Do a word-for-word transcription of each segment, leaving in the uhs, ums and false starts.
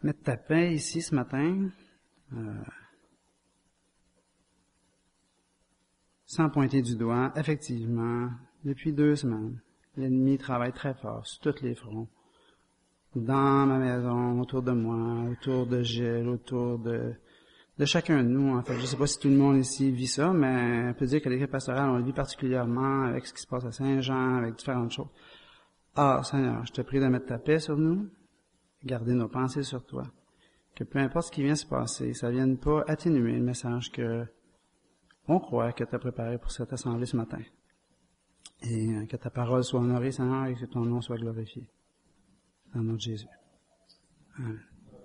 mettre ta paix ici ce matin, euh, sans pointer du doigt. Effectivement, depuis deux semaines, l'ennemi travaille très fort sur tous les fronts. Dans ma maison, autour de moi, autour de Gilles, autour de de chacun de nous. En fait, je sais pas si tout le monde ici vit ça, mais on peut dire que l'équipe pastorale, on le vit particulièrement avec ce qui se passe à Saint-Jean, avec différentes choses. Ah, Seigneur, je te prie de mettre ta paix sur nous, garder nos pensées sur toi. Que peu importe ce qui vient se passer, ça vienne pas atténuer le message que on croit que tu as préparé pour cette assemblée ce matin. Et que ta parole soit honorée, Seigneur, et que ton nom soit glorifié. Dans le nom de Jésus. Amen.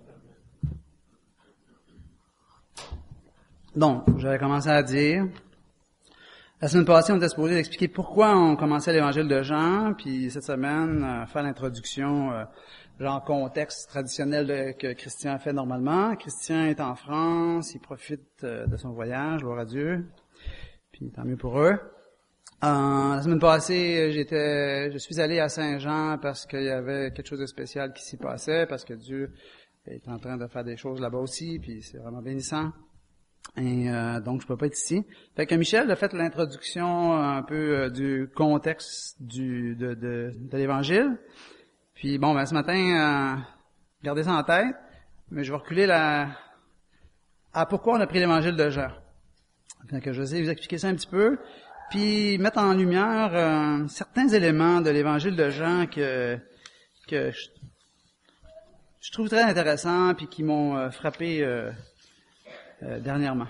Donc, j'avais commencé à dire, la semaine passée, on était supposé expliquer pourquoi on commençait l'évangile de Jean, puis cette semaine, euh, faire l'introduction, euh, genre contexte traditionnel de, que Christian fait normalement. Christian est en France, il profite euh, de son voyage, gloire à Dieu, puis tant mieux pour eux. Euh, la semaine passée, j'étais, je suis allé à Saint-Jean parce qu'il y avait quelque chose de spécial qui s'y passait, parce que Dieu est en train de faire des choses là-bas aussi, puis c'est vraiment bénissant. Et euh, donc, je peux pas être ici. Fait que Michel a fait l'introduction un peu euh, du contexte du de, de, de l'Évangile. Puis bon, ben ce matin, euh, gardez ça en tête, mais je vais reculer la à pourquoi on a pris l'Évangile de Jean. Fait que je vais essayer de vous expliquer ça un petit peu, puis mettre en lumière euh, certains éléments de l'Évangile de Jean que que je, je trouve très intéressants, puis qui m'ont euh, frappé euh, Euh, dernièrement.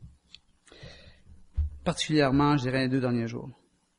Particulièrement, je dirais, les deux derniers jours.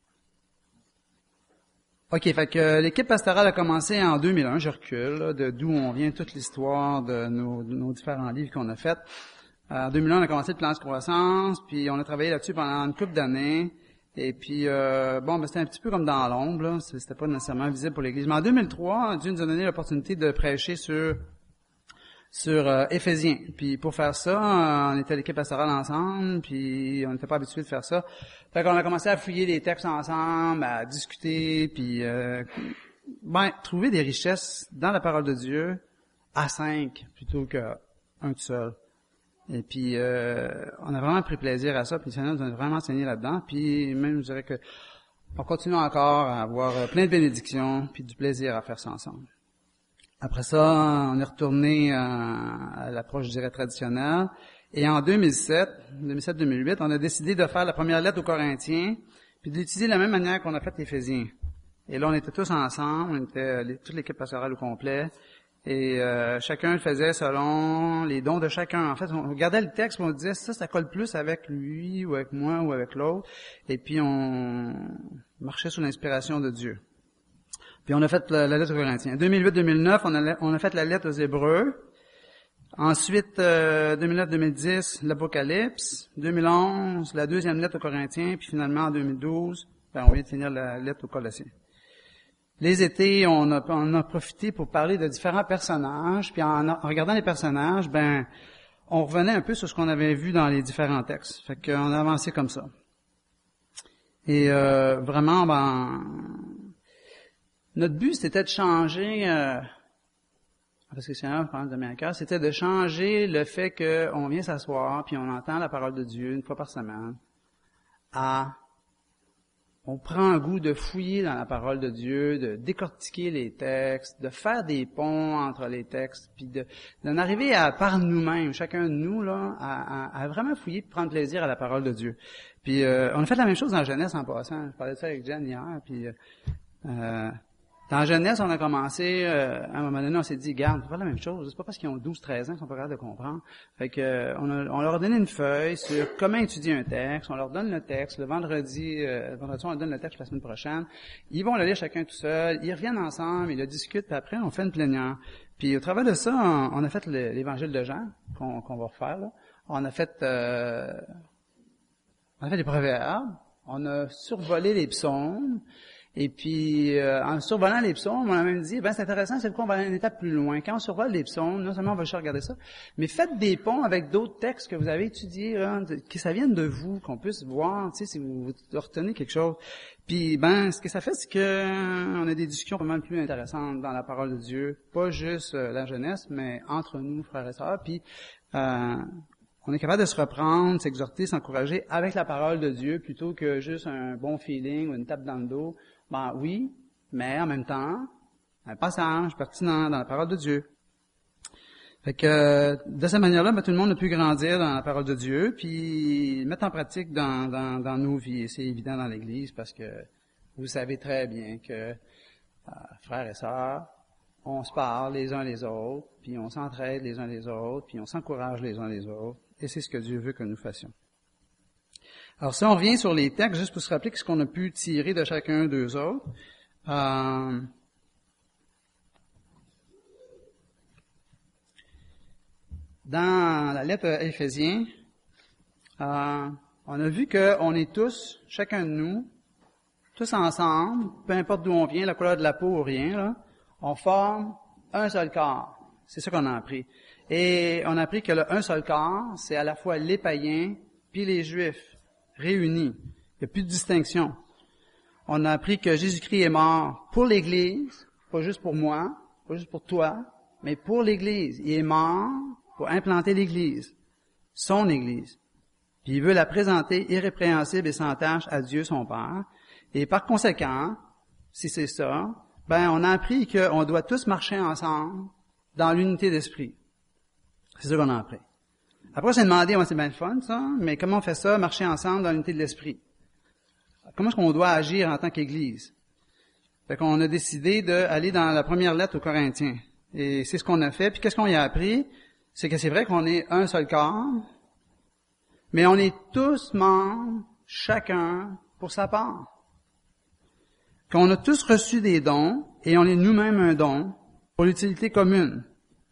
OK, fait que l'équipe pastorale a commencé en deux mille un, je recule, là, de d'où on vient toute l'histoire de nos, de nos différents livres qu'on a faits. Euh, en deux mille un, on a commencé le plan de croissance, puis on a travaillé là-dessus pendant une couple d'années. Et puis, euh, bon, ben, c'était un petit peu comme dans l'ombre, là. C'était pas nécessairement visible pour l'Église. Mais en deux mille trois, Dieu nous a donné l'opportunité de prêcher sur sur euh, Éphésiens. Puis pour faire ça, on était l'équipe pastorale ensemble, puis on n'était pas habitué de faire ça. Fait qu'on a commencé à fouiller les textes ensemble, à discuter, puis euh, ben trouver des richesses dans la parole de Dieu à cinq plutôt qu'un tout seul. Et puis euh, on a vraiment pris plaisir à ça, puis le Seigneur nous a vraiment enseigné là-dedans, puis même je dirais que on continue encore à avoir plein de bénédictions, puis du plaisir à faire ça ensemble. Après ça, on est retourné à l'approche, je dirais, traditionnelle. Et en deux mille sept, deux mille sept deux mille huit, on a décidé de faire la première lettre aux Corinthiens, puis d'utiliser la même manière qu'on a fait l'Éphésiens. Et là, on était tous ensemble, on était les, toute l'équipe pastorale au complet, et euh, chacun le faisait selon les dons de chacun. En fait, on regardait le texte, et on disait, ça, ça colle plus avec lui, ou avec moi, ou avec l'autre, et puis on marchait sous l'inspiration de Dieu. Puis on a fait la, la lettre aux Corinthiens. deux mille huit deux mille neuf, on a, on a fait la lettre aux Hébreux. Ensuite, euh, deux mille neuf deux mille dix, l'Apocalypse. deux mille onze, la deuxième lettre aux Corinthiens. Puis finalement, en deux mille douze, ben, on vient de finir la lettre aux Colossiens. Les étés, on a, on a profité pour parler de différents personnages. Puis en, en regardant les personnages, ben, on revenait un peu sur ce qu'on avait vu dans les différents textes. Fait qu'on a avancé comme ça. Et euh, vraiment, ben... notre but, c'était de changer, euh, parce que c'est un problème de mes cœur, c'était de changer le fait qu'on vient s'asseoir, puis on entend la parole de Dieu une fois par semaine, à on prend un goût de fouiller dans la parole de Dieu, de décortiquer les textes, de faire des ponts entre les textes, puis de d'en arriver à, par nous-mêmes, chacun de nous, là, à, à, à vraiment fouiller, puis prendre plaisir à la parole de Dieu. Puis euh, on a fait la même chose dans Genèse en passant. Je parlais de ça avec Jen hier, puis euh, euh, dans Genèse, on a commencé, euh, à un moment donné, on s'est dit, garde, on va faire la même chose. C'est pas parce qu'ils ont douze, treize ans qu'ils sont pas capables de comprendre. Fait que, euh, on, a, on leur a donné une feuille sur comment étudier un texte. On leur donne le texte. Le vendredi, euh, le vendredi, on leur donne le texte la semaine prochaine. Ils vont le lire chacun tout seul. Ils reviennent ensemble, ils le discutent, puis après, on fait une plénière. Puis au travers de ça, on, on a fait le, l'évangile de Jean, qu'on, qu'on va refaire, là. On a fait, euh, on a fait les proverbes. On a survolé les psaumes. Et puis, euh, en survolant les psaumes, on a même dit, ben c'est intéressant, c'est pourquoi on va aller une étape plus loin. Quand on survole les psaumes, non seulement on va juste regarder ça, mais faites des ponts avec d'autres textes que vous avez étudiés, là, de, que ça vienne de vous, qu'on puisse voir, tu sais, si vous, vous retenez quelque chose. Puis, ben, ce que ça fait, c'est que on a des discussions pas mal plus intéressantes dans la parole de Dieu, pas juste euh, la jeunesse, mais entre nous, frères et sœurs. Puis, euh, on est capable de se reprendre, s'exhorter, s'encourager avec la parole de Dieu, plutôt que juste un bon feeling ou une tape dans le dos. Ben oui, mais en même temps, un passage pertinent dans la parole de Dieu. Fait que de cette manière-là, ben, tout le monde a pu grandir dans la parole de Dieu, puis mettre en pratique dans, dans, dans nos vies. Et c'est évident dans l'Église parce que vous savez très bien que euh, frères et sœurs, on se parle les uns les autres, puis on s'entraide les uns les autres, puis on s'encourage les uns les autres. Et c'est ce que Dieu veut que nous fassions. Alors, si on revient sur les textes, juste pour se rappeler ce qu'on a pu tirer de chacun d'eux autres, euh, dans la lettre à Éphésiens, euh, on a vu qu'on est tous, chacun de nous, tous ensemble, peu importe d'où on vient, la couleur de la peau ou rien, là, on forme un seul corps. C'est ça qu'on a appris. Et on a appris que le un seul corps, c'est à la fois les païens puis les juifs réunis. Il n'y a plus de distinction. On a appris que Jésus-Christ est mort pour l'Église, pas juste pour moi, pas juste pour toi, mais pour l'Église. Il est mort pour implanter l'Église, son Église. Puis il veut la présenter irrépréhensible et sans tache à Dieu son Père. Et par conséquent, si c'est ça, ben on a appris qu'on doit tous marcher ensemble dans l'unité d'esprit. C'est ça qu'on a appris. Après, on s'est demandé, ouais, c'est bien le fun, ça, mais comment on fait ça, marcher ensemble dans l'unité de l'esprit? Comment est-ce qu'on doit agir en tant qu'Église? Fait qu'on a décidé d'aller dans la première lettre aux Corinthiens. Et c'est ce qu'on a fait. Puis qu'est-ce qu'on y a appris? C'est que c'est vrai qu'on est un seul corps, mais on est tous membres, chacun pour sa part. Qu'on a tous reçu des dons, et on est nous-mêmes un don, pour l'utilité commune.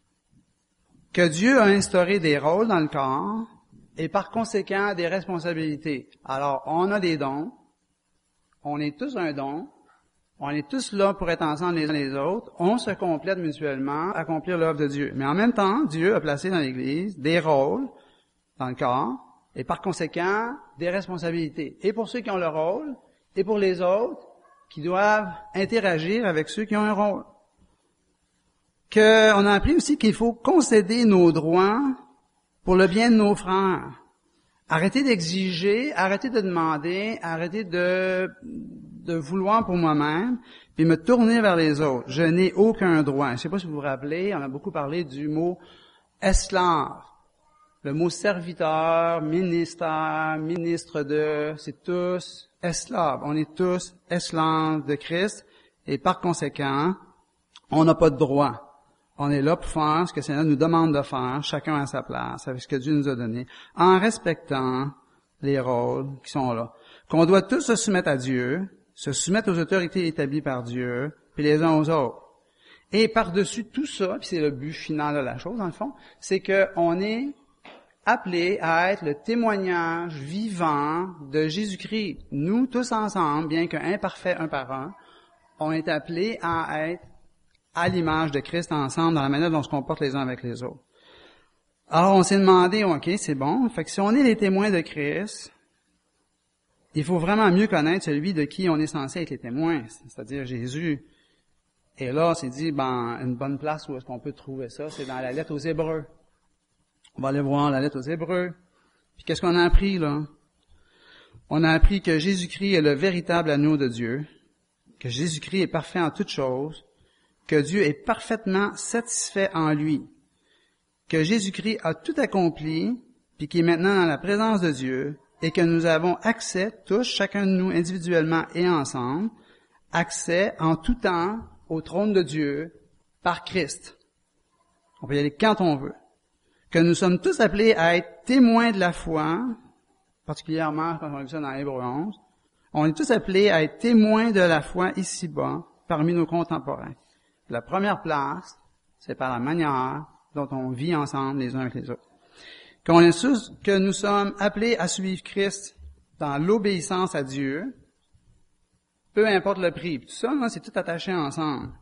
Que Dieu a instauré des rôles dans le corps et par conséquent des responsabilités. Alors, on a des dons, on est tous un don, on est tous là pour être ensemble les uns les autres, on se complète mutuellement, accomplir l'œuvre de Dieu. Mais en même temps, Dieu a placé dans l'Église des rôles dans le corps et par conséquent des responsabilités. Et pour ceux qui ont le rôle et pour les autres qui doivent interagir avec ceux qui ont un rôle. Qu'on a appris aussi qu'il faut concéder nos droits pour le bien de nos frères. Arrêtez d'exiger, arrêtez de demander, arrêtez de, de vouloir pour moi-même, puis me tourner vers les autres. Je n'ai aucun droit. Je ne sais pas si vous vous rappelez, on a beaucoup parlé du mot esclave. Le mot serviteur, ministère, ministre de, c'est tous esclaves. On est tous esclaves de Christ et par conséquent, on n'a pas de droit. On est là pour faire ce que le Seigneur nous demande de faire, chacun à sa place, avec ce que Dieu nous a donné, en respectant les rôles qui sont là. Qu'on doit tous se soumettre à Dieu, se soumettre aux autorités établies par Dieu, puis les uns aux autres. Et par-dessus tout ça, puis c'est le but final de la chose, dans le fond, c'est qu'on est appelé à être le témoignage vivant de Jésus-Christ. Nous, tous ensemble, bien qu'imparfaits un par un, on est appelés à être à l'image de Christ ensemble dans la manière dont on se comporte les uns avec les autres. Alors, on s'est demandé, OK, c'est bon, fait que si on est les témoins de Christ, il faut vraiment mieux connaître celui de qui on est censé être les témoins, c'est-à-dire Jésus. Et là, on s'est dit, ben, une bonne place où est-ce qu'on peut trouver ça, c'est dans la lettre aux Hébreux. On va aller voir la lettre aux Hébreux. Puis qu'est-ce qu'on a appris, là? On a appris que Jésus-Christ est le véritable agneau de Dieu, que Jésus-Christ est parfait en toutes choses, que Dieu est parfaitement satisfait en lui, que Jésus-Christ a tout accompli, puis qu'il est maintenant dans la présence de Dieu, et que nous avons accès, tous, chacun de nous, individuellement et ensemble, accès en tout temps au trône de Dieu par Christ. On peut y aller quand on veut. Que nous sommes tous appelés à être témoins de la foi, particulièrement quand on a vu ça dans Hébreux onze, on est tous appelés à être témoins de la foi ici-bas, parmi nos contemporains. La première place, c'est par la manière dont on vit ensemble les uns avec les autres. Qu'on est tous, que nous sommes appelés à suivre Christ dans l'obéissance à Dieu, peu importe le prix. Puis tout ça, là, c'est tout attaché ensemble.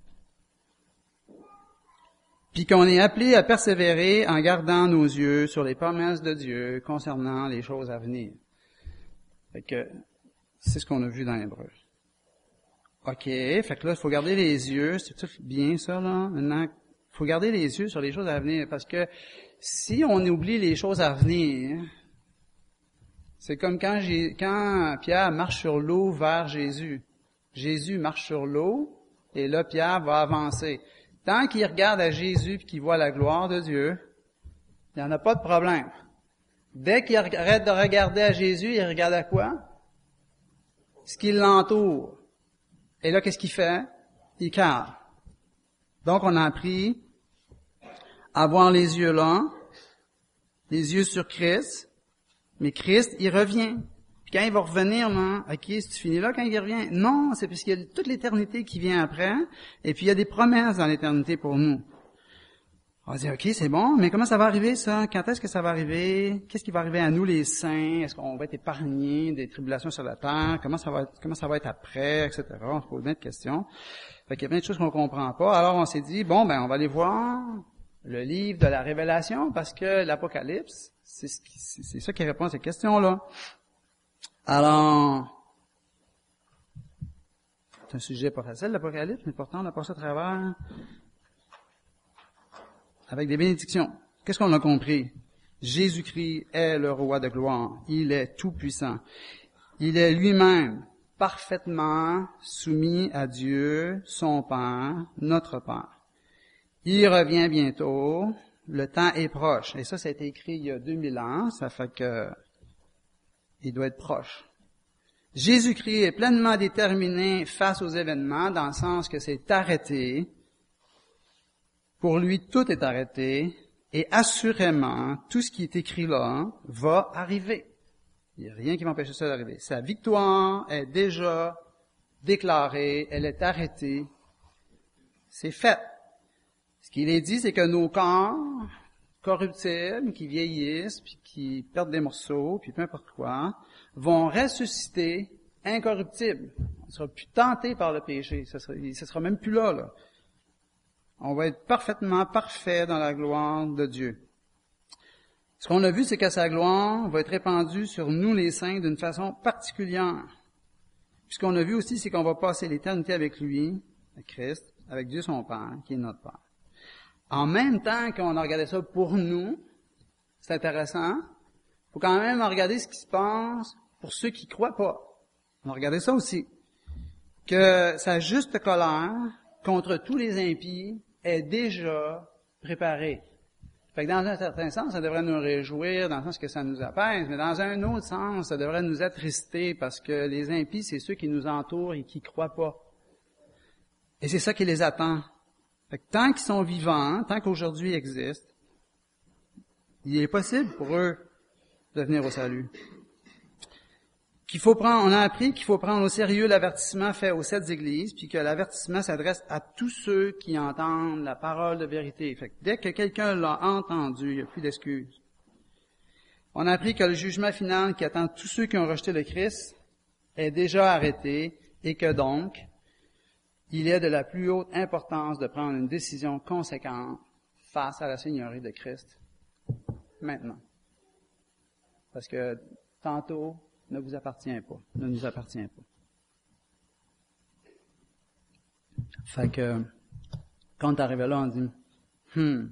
Puis qu'on est appelé à persévérer en gardant nos yeux sur les promesses de Dieu concernant les choses à venir. Fait que c'est ce qu'on a vu dans l'Hébreu. OK, fait que là, il faut garder les yeux, c'est tout bien ça, là. Maintenant, il faut garder les yeux sur les choses à venir, parce que si on oublie les choses à venir, c'est comme quand, j'ai, quand Pierre marche sur l'eau vers Jésus. Jésus marche sur l'eau, et là, Pierre va avancer. Tant qu'il regarde à Jésus et qu'il voit la gloire de Dieu, il n'y en a pas de problème. Dès qu'il arrête de regarder à Jésus, il regarde à quoi? Ce qui l'entoure. Et là, qu'est-ce qu'il fait? Il calme. Donc, on a appris à avoir les yeux là, les yeux sur Christ, mais Christ, il revient. Puis quand il va revenir, là, OK, c'est fini là quand il revient? Non, c'est parce qu'il y a toute l'éternité qui vient après, et puis il y a des promesses dans l'éternité pour nous. On va dire, OK, c'est bon, mais comment ça va arriver, ça? Quand est-ce que ça va arriver? Qu'est-ce qui va arriver à nous, les saints? Est-ce qu'on va être épargnés des tribulations sur la terre? Comment ça va être, comment ça va être après, et cetera. On se pose plein de questions. Fait qu'il y a plein de choses qu'on comprend pas. Alors, on s'est dit, bon, ben, on va aller voir le livre de la Révélation, parce que l'Apocalypse, c'est ce qui, c'est, c'est ça qui répond à ces questions-là. Alors, c'est un sujet pas facile, l'Apocalypse, mais pourtant, on a passé à travers avec des bénédictions. Qu'est-ce qu'on a compris? Jésus-Christ est le roi de gloire. Il est tout-puissant. Il est lui-même parfaitement soumis à Dieu, son Père, notre Père. Il revient bientôt. Le temps est proche. Et ça, ça a été écrit il y a deux mille ans. Ça fait que il doit être proche. Jésus-Christ est pleinement déterminé face aux événements, dans le sens que c'est arrêté. Pour lui, tout est arrêté. Et assurément, tout ce qui est écrit là va arriver. Il n'y a rien qui va empêcher ça d'arriver. Sa victoire est déjà déclarée, elle est arrêtée. C'est fait. Ce qu'il est dit, c'est que nos corps corruptibles, qui vieillissent, puis qui perdent des morceaux, puis peu importe quoi, vont ressusciter incorruptibles. On ne sera plus tenté par le péché. Ce sera, ce sera même plus là, là. On va être parfaitement parfait dans la gloire de Dieu. Ce qu'on a vu, c'est que sa gloire va être répandue sur nous les saints d'une façon particulière. Puis ce qu'on a vu aussi, c'est qu'on va passer l'éternité avec lui, avec Christ, avec Dieu son Père, qui est notre Père. En même temps qu'on a regardé ça pour nous, c'est intéressant, il faut quand même regarder ce qui se passe pour ceux qui ne croient pas. On a regardé ça aussi. Que sa juste colère contre tous les impies est déjà préparée. Fait que dans un certain sens, ça devrait nous réjouir, dans le sens que ça nous apaise, mais dans un autre sens, ça devrait nous attrister, parce que les impies, c'est ceux qui nous entourent et qui ne croient pas. Et c'est ça qui les attend. Fait que tant qu'ils sont vivants, tant qu'aujourd'hui ils existent, il est possible pour eux de venir au salut. Qu'il faut prendre, on a appris qu'il faut prendre au sérieux l'avertissement fait aux sept églises, puis que l'avertissement s'adresse à tous ceux qui entendent la parole de vérité. Fait que dès que quelqu'un l'a entendu, il n'y a plus d'excuses. On a appris que le jugement final qui attend tous ceux qui ont rejeté le Christ est déjà arrêté, et que donc, il est de la plus haute importance de prendre une décision conséquente face à la Seigneurie de Christ maintenant. Parce que tantôt ne vous appartient pas, ne nous appartient pas. Fait que, quand on est arrivé là, on dit, hmm.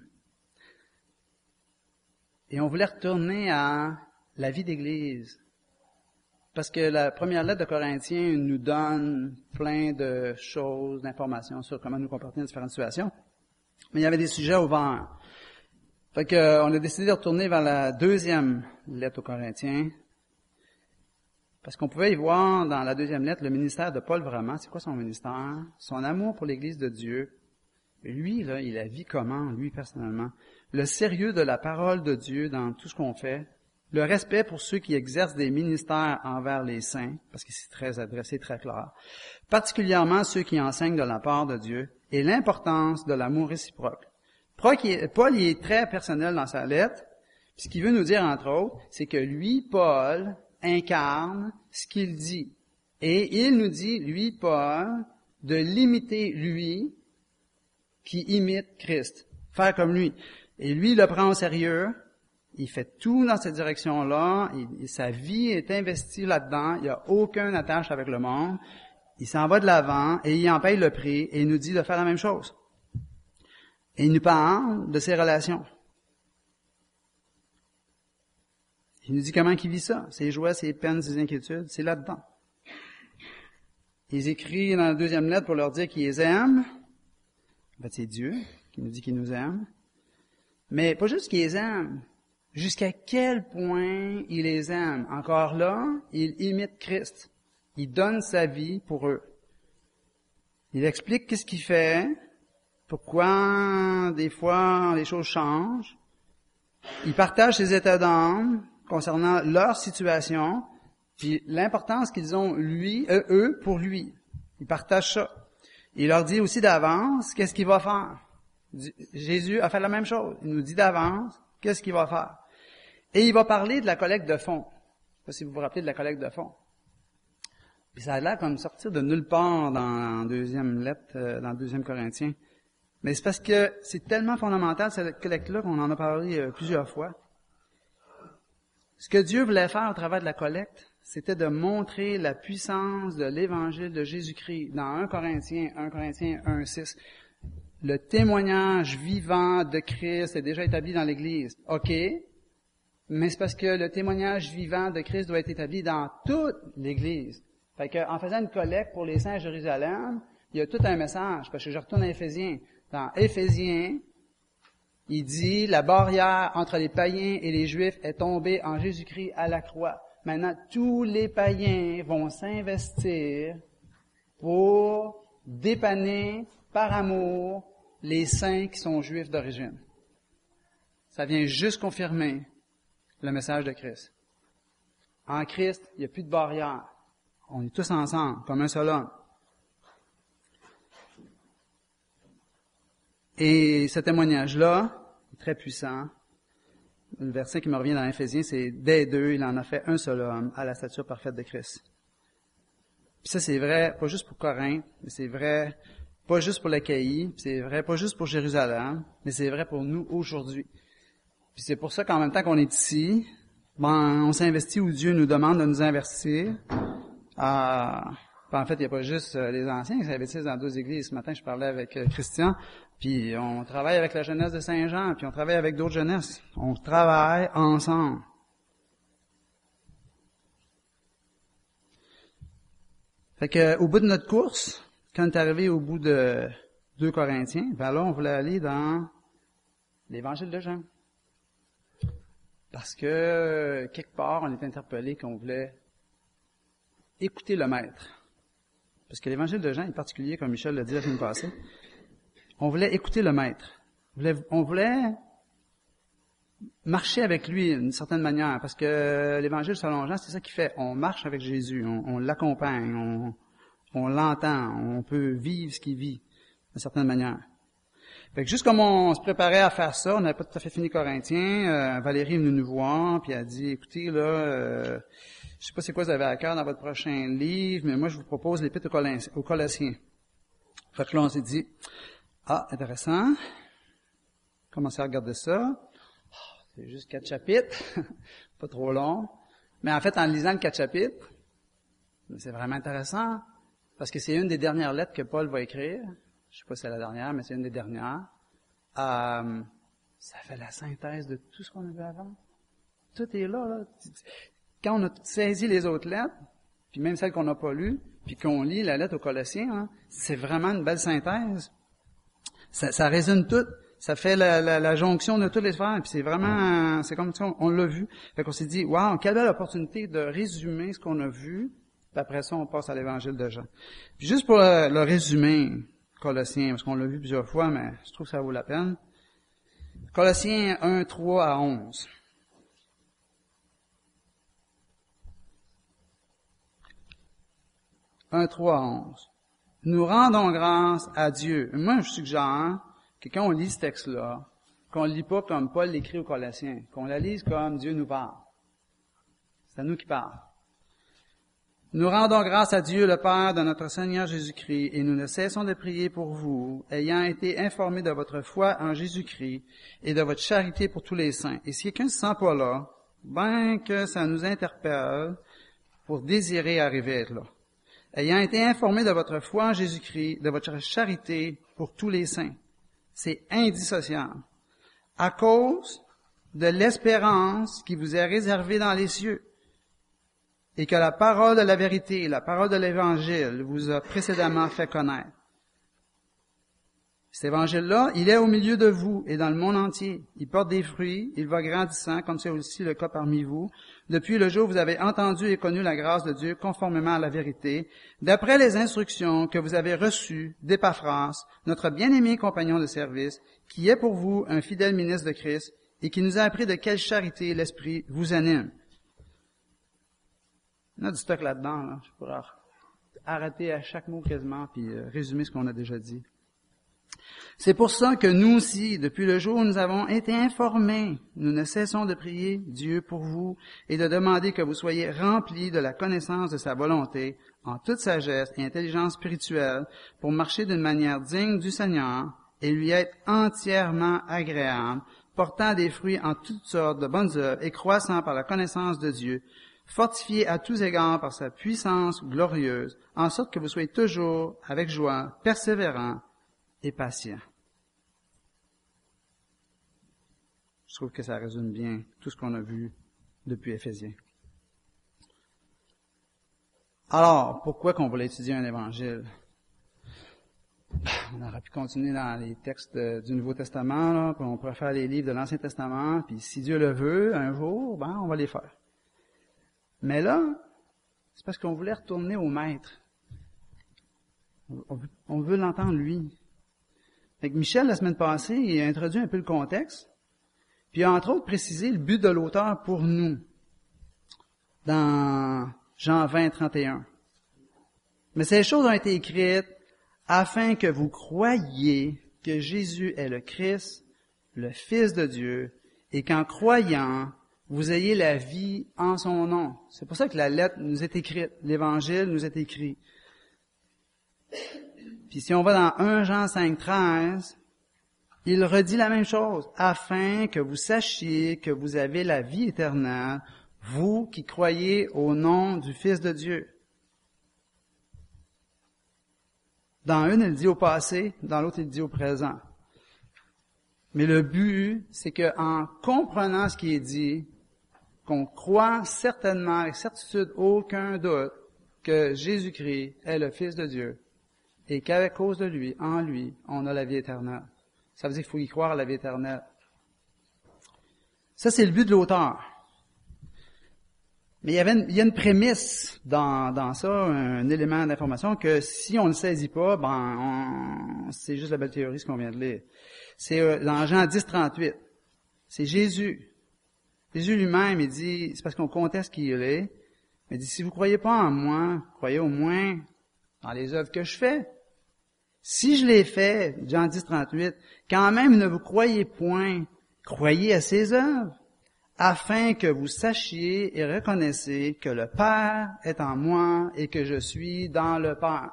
Et on voulait retourner à la vie d'Église. Parce que la première lettre de Corinthiens nous donne plein de choses, d'informations sur comment nous comporter dans différentes situations. Mais il y avait des sujets ouverts. Fait que, on a décidé de retourner vers la deuxième lettre aux Corinthiens. Parce qu'on pouvait y voir dans la deuxième lettre le ministère de Paul vraiment. C'est quoi son ministère? Son amour pour l'Église de Dieu. Lui, là, il a vu comment, lui, personnellement. Le sérieux de la parole de Dieu dans tout ce qu'on fait. Le respect pour ceux qui exercent des ministères envers les saints, parce que c'est très adressé, très clair. Particulièrement ceux qui enseignent de la part de Dieu. Et l'importance de l'amour réciproque. Paul, il est très personnel dans sa lettre. Puis ce qu'il veut nous dire, entre autres, c'est que lui, Paul, incarne ce qu'il dit. Et il nous dit, lui, Paul, de l'imiter lui qui imite Christ. Faire comme lui. Et lui, il le prend au sérieux. Il fait tout dans cette direction-là. Il, sa vie est investie là-dedans. Il n'y a aucune attache avec le monde. Il s'en va de l'avant et il en paye le prix et il nous dit de faire la même chose. Et il nous parle de ses relations. Il nous dit comment il vit ça. Ses joies, ses peines, ses inquiétudes, c'est là-dedans. Il écrit dans la deuxième lettre pour leur dire qu'il les aime. En fait, c'est Dieu qui nous dit qu'il nous aime. Mais pas juste qu'il les aime. Jusqu'à quel point il les aime. Encore là, il imite Christ. Il donne sa vie pour eux. Il explique qu'est-ce qu'il fait, pourquoi des fois les choses changent. Il partage ses états d'âme concernant leur situation, puis l'importance qu'ils ont lui, euh, eux pour lui. Il partage ça. Il leur dit aussi d'avance qu'est-ce qu'il va faire. Jésus a fait la même chose. Il nous dit d'avance qu'est-ce qu'il va faire. Et il va parler de la collecte de fonds. Je ne sais pas si vous vous rappelez de la collecte de fonds. Puis ça a l'air comme sortir de nulle part dans la deuxième lettre, euh, dans le deuxième Corinthiens. Mais c'est parce que c'est tellement fondamental, cette collecte-là, qu'on en a parlé euh, plusieurs fois. Ce que Dieu voulait faire au travers de la collecte, c'était de montrer la puissance de l'Évangile de Jésus-Christ. Dans un Corinthiens, un Corinthiens un six, le témoignage vivant de Christ est déjà établi dans l'Église. OK, mais c'est parce que le témoignage vivant de Christ doit être établi dans toute l'Église. Fait que, en faisant une collecte pour les saints à Jérusalem, il y a tout un message, parce que je retourne à Éphésiens. Dans Éphésiens, il dit, la barrière entre les païens et les Juifs est tombée en Jésus-Christ à la croix. Maintenant, tous les païens vont s'investir pour dépanner par amour les saints qui sont Juifs d'origine. Ça vient juste confirmer le message de Christ. En Christ, il n'y a plus de barrière. On est tous ensemble, comme un seul homme. Et ce témoignage-là est très puissant. Le verset qui me revient dans Éphésiens, c'est « Des deux, il en a fait un seul homme, à la stature parfaite de Christ. » Puis ça, c'est vrai, pas juste pour Corinthe, mais c'est vrai, pas juste pour l'Achaïe, c'est vrai, pas juste pour Jérusalem, mais c'est vrai pour nous aujourd'hui. Puis c'est pour ça qu'en même temps qu'on est ici, ben, on s'investit où Dieu nous demande de nous investir. Ah, en fait, il n'y a pas juste les anciens qui s'investissent dans deux églises. Ce matin, je parlais avec Christian, puis on travaille avec la jeunesse de Saint-Jean, puis on travaille avec d'autres jeunesses. On travaille ensemble. Fait que, au bout de notre course, quand on est arrivé au bout de deux Corinthiens, ben là, on voulait aller dans l'Évangile de Jean. Parce que, quelque part, on est interpellé qu'on voulait écouter le Maître. Parce que l'Évangile de Jean est particulier, comme Michel l'a dit la semaine passée. On voulait écouter le Maître. On voulait, on voulait marcher avec lui d'une certaine manière. Parce que l'Évangile selon Jean, c'est ça qu'il fait. On marche avec Jésus, on, on l'accompagne, on, on l'entend, on peut vivre ce qu'il vit d'une certaine manière. Fait que juste comme on se préparait à faire ça, on n'avait pas tout à fait fini Corinthiens, euh, Valérie est venue nous voir, puis elle a dit, écoutez, là, euh, je sais pas c'est quoi vous avez à cœur dans votre prochain livre, mais moi, je vous propose l'Épître aux Colossiens. Fait que là, on s'est dit, ah, intéressant. Commencez à regarder ça. C'est juste quatre chapitres. Pas trop long. Mais en fait, en lisant le quatre chapitres, c'est vraiment intéressant. Parce que c'est une des dernières lettres que Paul va écrire. Je sais pas si c'est la dernière, mais c'est une des dernières. Euh, ça fait la synthèse de tout ce qu'on a vu avant. Tout est là, là. Quand on a saisi les autres lettres, puis même celles qu'on n'a pas lues, puis qu'on lit la lettre aux Colossiens, hein, c'est vraiment une belle synthèse. Ça, ça résume tout. Ça fait la, la, la jonction de toutes les sphères. Puis c'est vraiment, c'est comme ça, on, on l'a vu. Fait qu'on s'est dit, waouh, quelle belle opportunité de résumer ce qu'on a vu. Puis après ça, on passe à l'Évangile de Jean. Puis juste pour le, le résumer, Colossiens, parce qu'on l'a vu plusieurs fois, mais je trouve que ça vaut la peine. Colossiens un, trois à onze. un, trois à onze. Nous rendons grâce à Dieu. Moi, je suggère que quand on lit ce texte-là, qu'on ne le lit pas comme Paul l'écrit aux Colossiens, qu'on la lise comme Dieu nous parle. C'est à nous qui parle. Nous rendons grâce à Dieu, le Père de notre Seigneur Jésus-Christ, et nous ne cessons de prier pour vous, ayant été informés de votre foi en Jésus-Christ et de votre charité pour tous les saints. Et si quelqu'un ne se sent pas là, bien que ça nous interpelle pour désirer arriver à être là. Ayant été informés de votre foi en Jésus-Christ, de votre charité pour tous les saints. C'est indissociable. À cause de l'espérance qui vous est réservée dans les cieux, et que la parole de la vérité, la parole de l'Évangile vous a précédemment fait connaître. Cet Évangile-là, il est au milieu de vous et dans le monde entier. Il porte des fruits, il va grandissant, comme c'est aussi le cas parmi vous, depuis le jour où vous avez entendu et connu la grâce de Dieu conformément à la vérité, d'après les instructions que vous avez reçues d'Épaphras, notre bien-aimé compagnon de service, qui est pour vous un fidèle ministre de Christ et qui nous a appris de quelle charité l'Esprit vous anime. On a du stock là-dedans, là. Je pourrais arrêter à chaque mot quasiment puis euh, résumer ce qu'on a déjà dit. C'est pour ça que nous aussi, depuis le jour où nous avons été informés, nous ne cessons de prier Dieu pour vous et de demander que vous soyez remplis de la connaissance de sa volonté en toute sagesse et intelligence spirituelle pour marcher d'une manière digne du Seigneur et lui être entièrement agréable, portant des fruits en toutes sortes de bonnes œuvres et croissant par la connaissance de Dieu, fortifié à tous égards par sa puissance glorieuse, en sorte que vous soyez toujours, avec joie, persévérants et patients. Je trouve que ça résume bien tout ce qu'on a vu depuis Éphésiens. Alors, pourquoi qu'on voulait étudier un évangile? On aurait pu continuer dans les textes du Nouveau Testament, là, puis on pourrait faire les livres de l'Ancien Testament, puis si Dieu le veut, un jour, ben, on va les faire. Mais là, c'est parce qu'on voulait retourner au Maître. On veut l'entendre lui. Fait que Michel, la semaine passée, il a introduit un peu le contexte, puis il a entre autres précisé le but de l'auteur pour nous, dans Jean vingt, trente et un. Mais ces choses ont été écrites afin que vous croyiez que Jésus est le Christ, le Fils de Dieu, et qu'en croyant, vous ayez la vie en son nom. C'est pour ça que la lettre nous est écrite, l'Évangile nous est écrit. Puis si on va dans premier Jean cinq, treize, il redit la même chose, afin que vous sachiez que vous avez la vie éternelle, vous qui croyez au nom du Fils de Dieu. Dans une, il dit au passé, dans l'autre, il dit au présent. Mais le but, c'est qu'en comprenant ce qui est dit, qu'on croit certainement, avec certitude, aucun doute, que Jésus-Christ est le Fils de Dieu, et qu'à cause de lui, en lui, on a la vie éternelle. Ça veut dire qu'il faut y croire à la vie éternelle. Ça, c'est le but de l'auteur. Mais il y avait une, il y a une prémisse dans, dans ça, un élément d'information que si on ne le saisit pas, ben, on, c'est juste la belle théorie ce qu'on vient de lire. C'est euh, dans Jean dix, trente-huit. C'est Jésus. Jésus lui-même, il dit, c'est parce qu'on conteste qui il est. Il dit, si vous croyez pas en moi, croyez au moins dans les œuvres que je fais. Si je les fais, Jean dix, trente-huit, quand même ne vous croyez point, croyez à ses œuvres, afin que vous sachiez et reconnaissiez que le Père est en moi et que je suis dans le Père.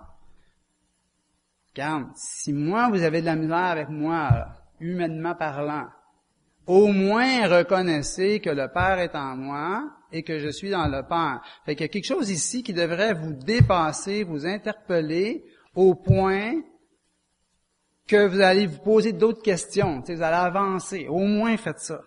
Car si moi, vous avez de la misère avec moi, là, humainement parlant, au moins reconnaissez que le Père est en moi et que je suis dans le Père. Fait qu'il y a quelque chose ici qui devrait vous dépasser, vous interpeller au point que vous allez vous poser d'autres questions. Tu sais, vous allez avancer. Au moins, faites ça.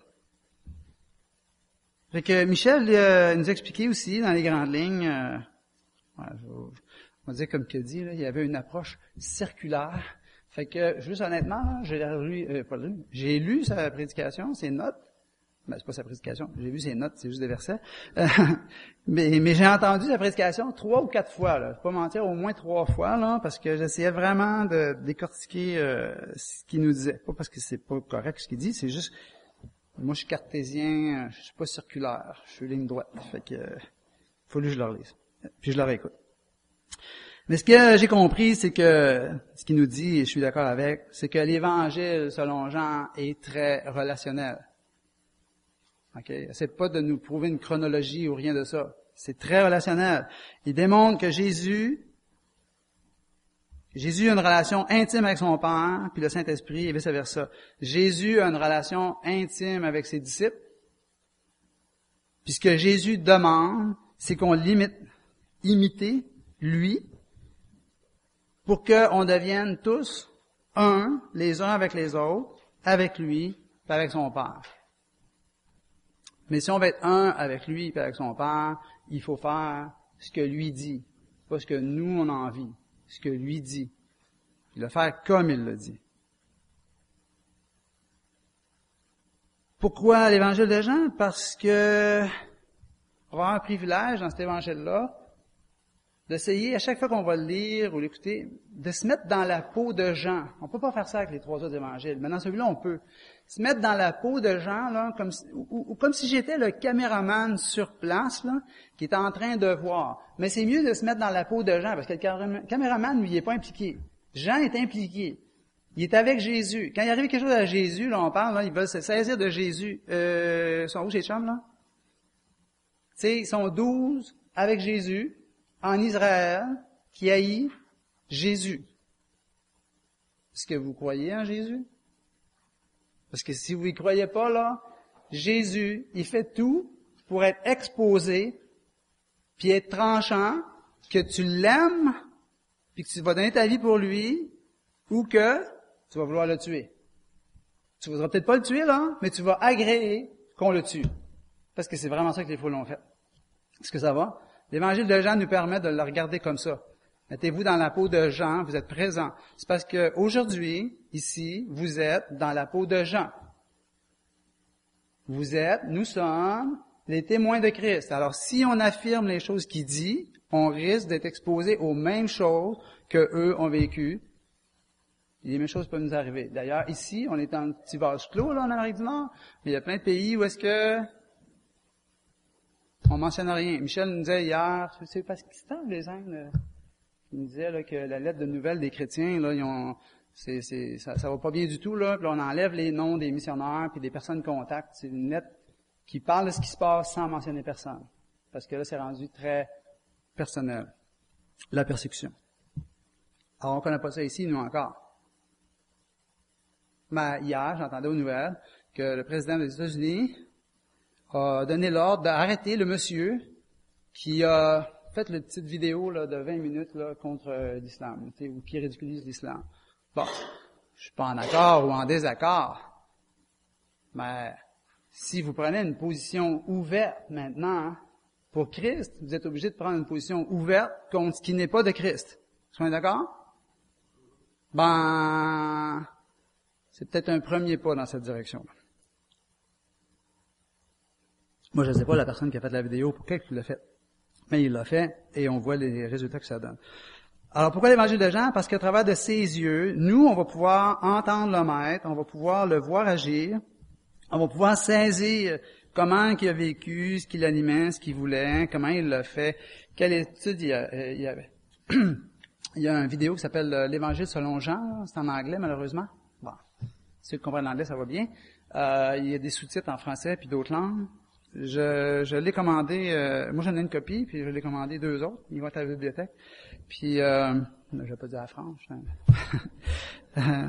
Fait que Michel euh, nous a expliqué aussi, dans les grandes lignes, euh, ouais, je, on va dire comme qu'il dit, là, il y avait une approche circulaire. Fait que, juste honnêtement, là, j'ai lu, euh, pas lu, j'ai lu sa prédication, ses notes. Ben, c'est pas sa prédication, j'ai vu ses notes, c'est juste des versets. Euh, mais mais j'ai entendu sa prédication trois ou quatre fois, là. Je vais pas mentir, au moins trois fois, là, parce que j'essayais vraiment de décortiquer euh, ce qu'il nous disait. Pas parce que c'est pas correct ce qu'il dit, c'est juste, moi je suis cartésien, je suis pas circulaire, je suis ligne droite. Fait que, euh, faut que je le relise. Puis je le réécoute. Mais ce que j'ai compris, c'est que, ce qu'il nous dit, et je suis d'accord avec, c'est que l'Évangile, selon Jean, est très relationnel. OK? Essaie pas de nous prouver une chronologie ou rien de ça. C'est très relationnel. Il démontre que Jésus, Jésus a une relation intime avec son Père, puis le Saint-Esprit, et vice-versa. Jésus a une relation intime avec ses disciples. Puis ce que Jésus demande, c'est qu'on l'imite, imiter lui, pour qu'on devienne tous un, les uns avec les autres, avec lui, puis avec son Père. Mais si on veut être un avec lui et avec son Père, il faut faire ce que lui dit, pas ce que nous on a envie, ce que lui dit. Il le faire comme il le dit. Pourquoi l'évangile de Jean? Parce que on va avoir un privilège dans cet évangile-là d'essayer, à chaque fois qu'on va le lire ou l'écouter, de se mettre dans la peau de Jean. On peut pas faire ça avec les trois autres évangiles, mais dans celui-là, on peut. Se mettre dans la peau de Jean, là, comme si, ou, ou comme si j'étais le caméraman sur place, là, qui est en train de voir. Mais c'est mieux de se mettre dans la peau de Jean, parce que le caméraman, lui, il est pas impliqué. Jean est impliqué. Il est avec Jésus. Quand il arrive quelque chose à Jésus, là, on parle, là, ils veulent se saisir de Jésus. Euh, ils sont où ces chums, là? Tu sais, ils sont douze avec Jésus, en Israël, qui haït Jésus. Est-ce que vous croyez en Jésus? Parce que si vous y croyez pas, là, Jésus, il fait tout pour être exposé, puis être tranchant, que tu l'aimes, puis que tu vas donner ta vie pour lui, ou que tu vas vouloir le tuer. Tu ne voudras peut-être pas le tuer, là, mais tu vas agréer qu'on le tue. Parce que c'est vraiment ça que les foules l'ont fait. Est-ce que ça va? L'évangile de Jean nous permet de le regarder comme ça. Mettez-vous dans la peau de Jean, vous êtes présent. C'est parce que aujourd'hui, ici, vous êtes dans la peau de Jean. Vous êtes, nous sommes les témoins de Christ. Alors, si on affirme les choses qu'il dit, on risque d'être exposé aux mêmes choses que eux ont vécues. Et les mêmes choses peuvent nous arriver. D'ailleurs, ici, on est dans un petit vase clos, là, en Amérique du Nord, mais il y a plein de pays où est-ce que on mentionne rien. Michel nous disait hier, c'est Pakistan, les Indes, il nous disait là, que la lettre de nouvelles des chrétiens, là, ils ont, c'est, c'est, ça, ça va pas bien du tout, là. Puis là, on enlève les noms des missionnaires puis des personnes contact. C'est une lettre qui parle de ce qui se passe sans mentionner personne. Parce que là, c'est rendu très personnel. La persécution. Alors, on connaît pas ça ici, nous encore. Mais hier, j'entendais aux nouvelles que le président des États-Unis a donné l'ordre d'arrêter le monsieur qui a fait la petite vidéo là, de vingt minutes là, contre euh, l'islam, ou qui ridiculise l'islam. Bon, je suis pas en accord ou en désaccord, mais si vous prenez une position ouverte maintenant pour Christ, vous êtes obligé de prendre une position ouverte contre ce qui n'est pas de Christ. Vous êtes d'accord? Ben, c'est peut-être un premier pas dans cette direction-là. Moi, je ne sais pas la personne qui a fait la vidéo, pour qui il l'a fait. Mais il l'a fait, et on voit les résultats que ça donne. Alors, pourquoi l'évangile de Jean? Parce qu'à travers de ses yeux, nous, on va pouvoir entendre le Maître, on va pouvoir le voir agir, on va pouvoir saisir comment il a vécu, ce qu'il animait, ce qu'il voulait, comment il l'a fait, quelle étude il y, a, il y avait. Il y a une vidéo qui s'appelle « L'Évangile selon Jean », c'est en anglais, malheureusement. Bon, ceux qui comprennent l'anglais, ça va bien. Euh, il y a des sous-titres en français puis d'autres langues. Je, je l'ai commandé, euh, moi j'en ai une copie, puis je l'ai commandé deux autres. Ils vont être à la bibliothèque. Puis, euh, je vais pas dire à la franche. Hein.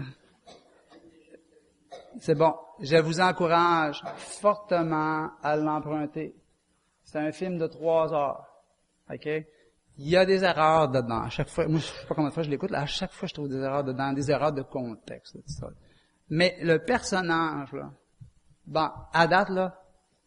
C'est bon. Je vous encourage fortement à l'emprunter. C'est un film de trois heures. OK? Il y a des erreurs dedans. À chaque fois, moi je sais pas combien de fois je l'écoute, là, à chaque fois je trouve des erreurs dedans, des erreurs de contexte, là, tout ça. Mais le personnage, là, bon, à date, là,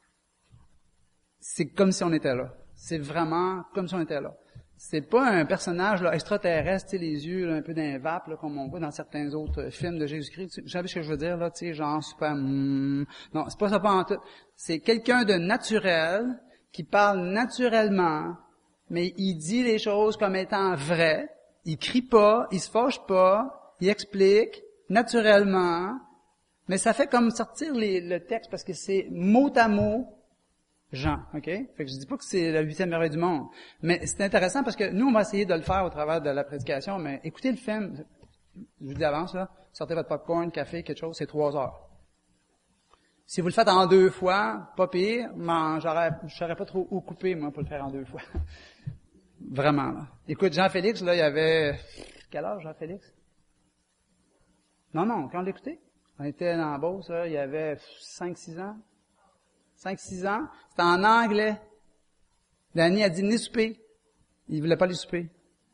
c'est comme si on était là. C'est vraiment comme si on était là. C'est pas un personnage là, extraterrestre, tu sais, les yeux là, un peu d'un vape, là, comme on voit dans certains autres films de Jésus-Christ. Vous savez ce que je veux dire, là, tu sais, genre super... Mm, non, c'est pas ça pas en tout. C'est quelqu'un de naturel, qui parle naturellement, mais il dit les choses comme étant vraies. Il crie pas, il se fâche pas, il explique naturellement, mais ça fait comme sortir les, le texte parce que c'est mot à mot Jean, OK? Fait que je dis pas que c'est la huitième merveille du monde. Mais c'est intéressant parce que nous, on va essayer de le faire au travers de la prédication, mais écoutez le film. Je vous dis d'avance, là, sortez votre popcorn, café, quelque chose, c'est trois heures. Si vous le faites en deux fois, pas pire, mais j'aurais, je saurais pas trop où couper, moi, pour le faire en deux fois. Vraiment, là. Écoute, Jean-Félix, là, il y avait... Quel âge, Jean-Félix? Non, non, quand on l'écoutait, on était dans la Beauce, là, il y avait cinq six ans. cinq six ans. C'était en anglais. Danny a dit, venez souper. Il voulait pas lui souper.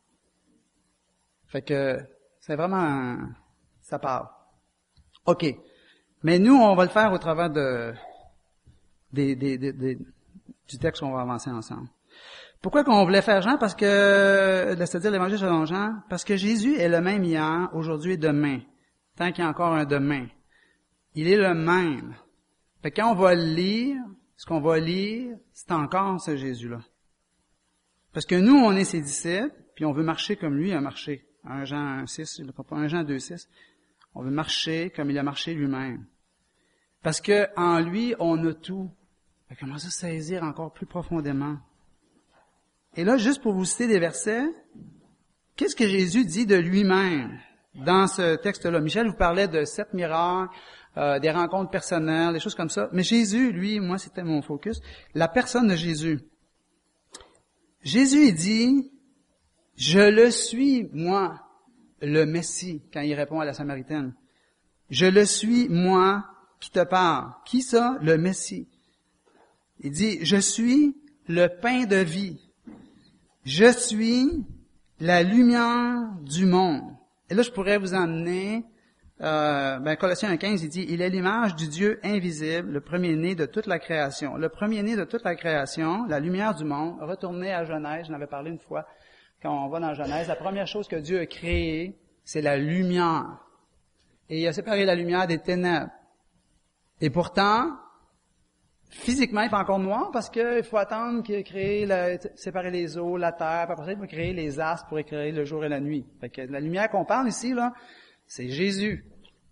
Fait que, c'est vraiment, un, ça parle. OK. Mais nous, on va le faire au travers de, des, des, des, des, du texte qu'on va avancer ensemble. Pourquoi qu'on voulait faire Jean? Parce que, c'est-à-dire l'évangile selon Jean, parce que Jésus est le même hier, aujourd'hui et demain. Tant qu'il y a encore un demain. Il est le même. Fait que quand on va le lire, ce qu'on va lire, c'est encore ce Jésus-là. Parce que nous, on est ses disciples, puis on veut marcher comme lui a marché. un Jean six, un Jean deux six. On veut marcher comme il a marché lui-même. Parce que en lui, on a tout. Fait qu'on va se saisir encore plus profondément. Et là, juste pour vous citer des versets, qu'est-ce que Jésus dit de lui-même dans ce texte-là? Michel vous parlait de sept miracles, euh, des rencontres personnelles, des choses comme ça. Mais Jésus, lui, moi, c'était mon focus, la personne de Jésus. Jésus, il dit, « Je le suis, moi, le Messie », quand il répond à la Samaritaine. « Je le suis, moi, qui te parle. » Qui ça? Le Messie. Il dit, « Je suis le pain de vie. Je suis la lumière du monde. » Et là, je pourrais vous emmener, euh, ben, Colossiens un quinze, il dit, « Il est l'image du Dieu invisible, le premier-né de toute la création. » Le premier-né de toute la création, la lumière du monde, retournez à Genèse, j'en avais parlé une fois, quand on va dans Genèse, la première chose que Dieu a créée, c'est la lumière. Et il a séparé la lumière des ténèbres. Et pourtant, physiquement, il fait encore noir parce qu'il faut attendre qu'il ait créé, la, séparer les eaux, la terre, puis après ça, il va créer les astres pour éclairer le jour et la nuit. Fait que la lumière qu'on parle ici, là, c'est Jésus.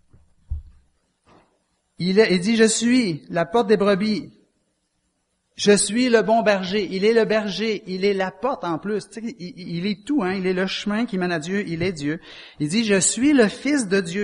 Il, est, il dit, « Je suis la porte des brebis. Je suis le bon berger. » Il est le berger. Il est la porte en plus. Tu sais, il, il est tout, hein. Il est le chemin qui mène à Dieu. Il est Dieu. Il dit, « Je suis le Fils de Dieu. »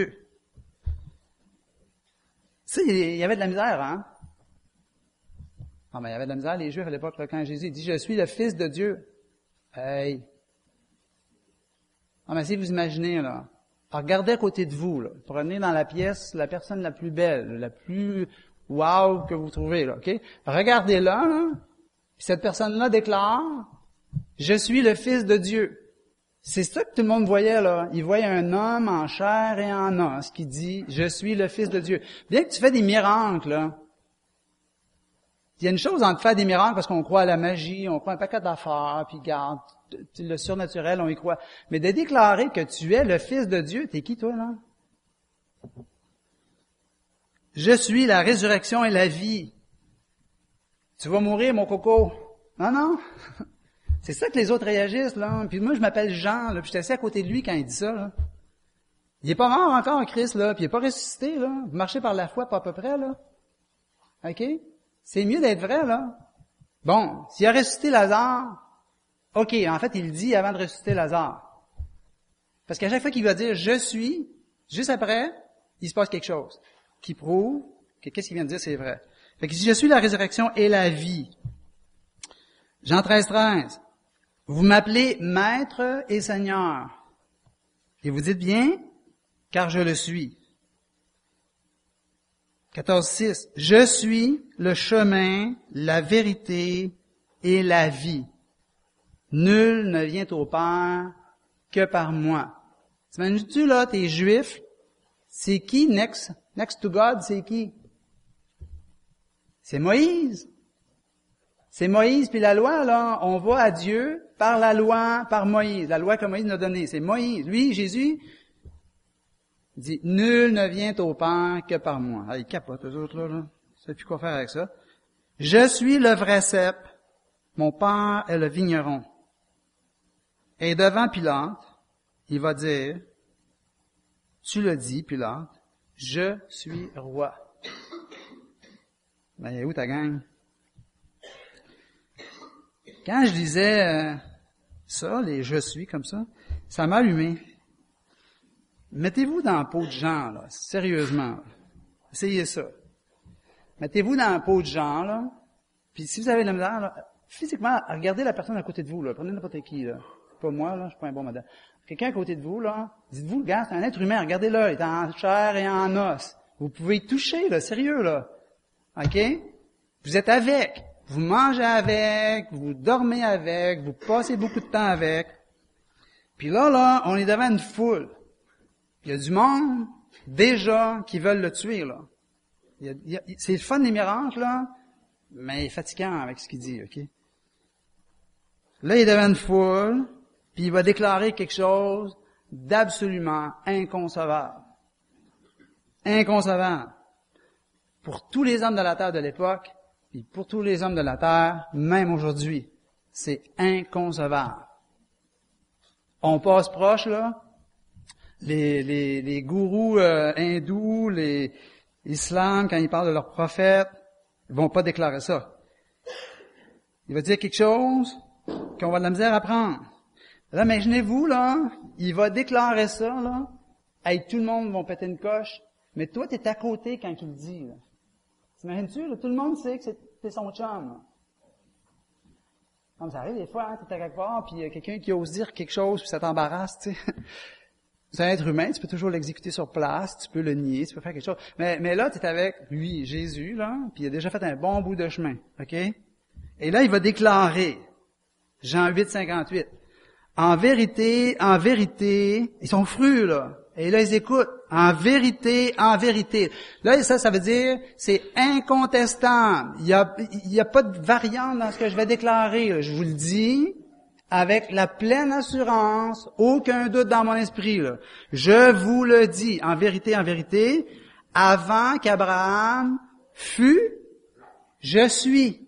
Tu sais, il y avait de la misère, hein. Non, mais il y avait de la misère, les Juifs, à l'époque, là, quand Jésus dit « Je suis le Fils de Dieu ». Hey! Non, mais si vous imaginez, là, regardez à côté de vous, là, prenez dans la pièce la personne la plus belle, la plus wow que vous trouvez, là, OK? Regardez-la, là, puis cette personne-là déclare « Je suis le Fils de Dieu ». C'est ça que tout le monde voyait, là. Il voyait un homme en chair et en os qui dit « Je suis le Fils de Dieu ». Bien que tu fais des miracles, là, il y a une chose entre faire des miracles parce qu'on croit à la magie, on croit à un paquet d'affaires, puis garde, le surnaturel, on y croit. Mais de déclarer que tu es le Fils de Dieu, t'es qui toi, là? Je suis la résurrection et la vie. Tu vas mourir, mon coco. Non, non. C'est ça que les autres réagissent, là. Puis moi, je m'appelle Jean, là, puis j'étais assis à côté de lui quand il dit ça, là. Il est pas mort encore, Christ, là, puis il est pas ressuscité, là. Vous marchez par la foi, pas à peu près, là. OK? C'est mieux d'être vrai, là. Bon, s'il a ressuscité Lazare, OK, en fait, il le dit avant de ressusciter Lazare. Parce qu'à chaque fois qu'il va dire « je suis », juste après, il se passe quelque chose qui prouve que qu'est-ce qu'il vient de dire, c'est vrai. Fait qu'il dit « Je suis la résurrection et la vie ». Jean treize, treize. Vous m'appelez Maître et Seigneur. Et vous dites bien, car je le suis. quatorze, six. Je suis le chemin, la vérité et la vie. Nul ne vient au Père que par moi. T'imagines-tu, là, t'es juif? C'est qui next? Next to God, c'est qui? C'est Moïse. C'est Moïse, puis la loi, là, on va à Dieu par la loi, par Moïse. La loi que Moïse nous a donnée, c'est Moïse. Lui, Jésus, il dit, nul ne vient au Père que par moi. Ah, ils capotent, eux autres, là, là. Je sais plus quoi faire avec ça. Je suis le vrai cep. Mon Père est le vigneron. Et devant Pilate, il va dire, tu le dis, Pilate, je suis roi. Ben, il est où ta gang? Quand je disais euh, ça, les « je suis » comme ça, ça m'a allumé. Mettez-vous dans la peau de Jean, là, sérieusement. Là. Essayez ça. Mettez-vous dans la peau de Jean, là. Puis si vous avez de la misère, là, physiquement, regardez la personne à côté de vous, là. Prenez n'importe qui, là. Pas moi, là, je suis pas un bon modèle. Quelqu'un à côté de vous, là, dites-vous, gars, c'est un être humain, regardez-le, il est en chair et en os. Vous pouvez y toucher, là, sérieux, là. OK? Vous êtes avec. Vous mangez avec, vous dormez avec, vous passez beaucoup de temps avec. Puis là, là, on est devant une foule. Il y a du monde, déjà, qui veulent le tuer, là. Il y a, il y a, c'est le fun des miracles, là, mais il est fatigant avec ce qu'il dit, OK? Là, il est devant une foule, puis il va déclarer quelque chose d'absolument inconcevable. Inconcevable. Pour tous les hommes de la terre de l'époque, et pour tous les hommes de la terre, même aujourd'hui, c'est inconcevable. On passe proche, là. Les, les, les gourous euh, hindous, les islam, quand ils parlent de leurs prophètes, ils vont pas déclarer ça. Il va dire quelque chose qu'on va avoir de la misère à prendre. Là, imaginez-vous, là, il va déclarer ça, là. Hey, tout le monde va péter une coche. Mais toi, t'es à côté quand il le dit, là. T'imagines-tu, là, tout le monde sait que c'est, c'est son chum, là. Comme ça arrive des fois, hein, t'es à quelque part, puis il y a quelqu'un qui ose dire quelque chose, puis ça t'embarrasse, tu sais. C'est un être humain, tu peux toujours l'exécuter sur place, tu peux le nier, tu peux faire quelque chose. Mais, mais là, t'es avec lui, Jésus, là, puis il a déjà fait un bon bout de chemin, OK? Et là, il va déclarer, Jean huit, cinquante-huit, en vérité, en vérité, ils sont frus, là. Et là, ils écoutent. En vérité, en vérité. Là, ça, ça veut dire, c'est incontestable. Il y a, il y a pas de variante dans ce que je vais déclarer, là. Je vous le dis avec la pleine assurance, aucun doute dans mon esprit, là. Je vous le dis, en vérité, en vérité, avant qu'Abraham fût, je suis.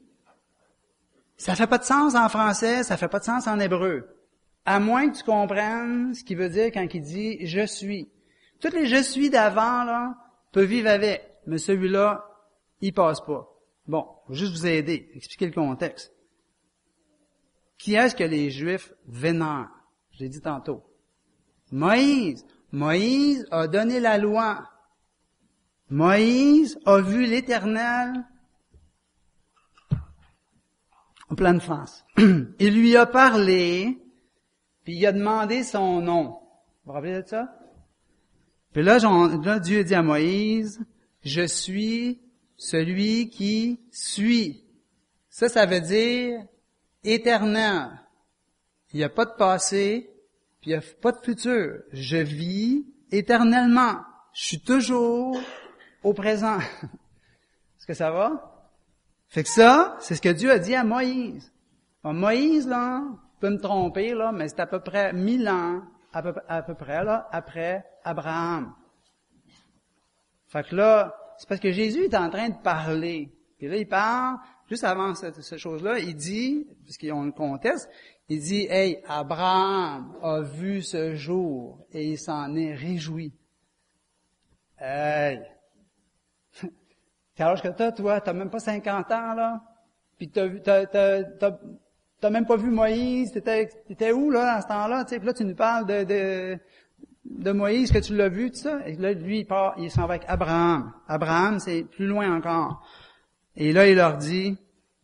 Ça fait pas de sens en français, ça fait pas de sens en hébreu. À moins que tu comprennes ce qu'il veut dire quand il dit « je suis ». Toutes les « je suis » d'avant, là, peuvent vivre avec, mais celui-là, il passe pas. Bon, je vais juste vous aider, expliquer le contexte. Qui est-ce que les Juifs vénèrent? Je l'ai dit tantôt. Moïse. Moïse a donné la loi. Moïse a vu l'Éternel en pleine face. Il lui a parlé, puis il a demandé son nom. Vous vous rappelez de ça? Puis là, là, Dieu dit à Moïse, « Je suis celui qui suis. » Ça, ça veut dire éternel. Il n'y a pas de passé, puis il n'y a pas de futur. Je vis éternellement. Je suis toujours au présent. Est-ce que ça va? Fait que ça, c'est ce que Dieu a dit à Moïse. Alors, Moïse, là, peut me tromper, là, mais c'est à peu près mille ans, à peu, à peu près, là, après Abraham. Fait que là, c'est parce que Jésus est en train de parler. Et là, il parle, juste avant cette, cette chose-là, il dit, puisqu'on le conteste, il dit, « Hey, Abraham a vu ce jour et il s'en est réjoui. » Hey! Quel âge que t'as, toi? T'as même pas cinquante ans, là? Puis t'as, t'as, t'as, t'as, t'as même pas vu Moïse? T'étais, t'étais où, là, à ce temps-là? Tu sais, puis là, tu nous parles de, de, de Moïse, que tu l'as vu, tout ça? Et là, lui, il part, il s'en va avec Abraham. Abraham, c'est plus loin encore. Et là, il leur dit,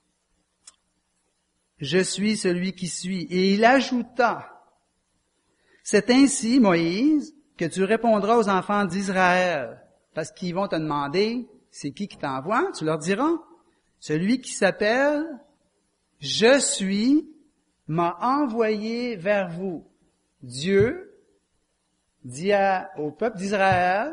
« Je suis celui qui suis. » Et il ajouta, « C'est ainsi, Moïse, que tu répondras aux enfants d'Israël. » Parce qu'ils vont te demander, c'est qui qui t'envoie? Tu leur diras, « Celui qui s'appelle « Je suis » m'a envoyé vers vous. » Dieu dit à, au peuple d'Israël,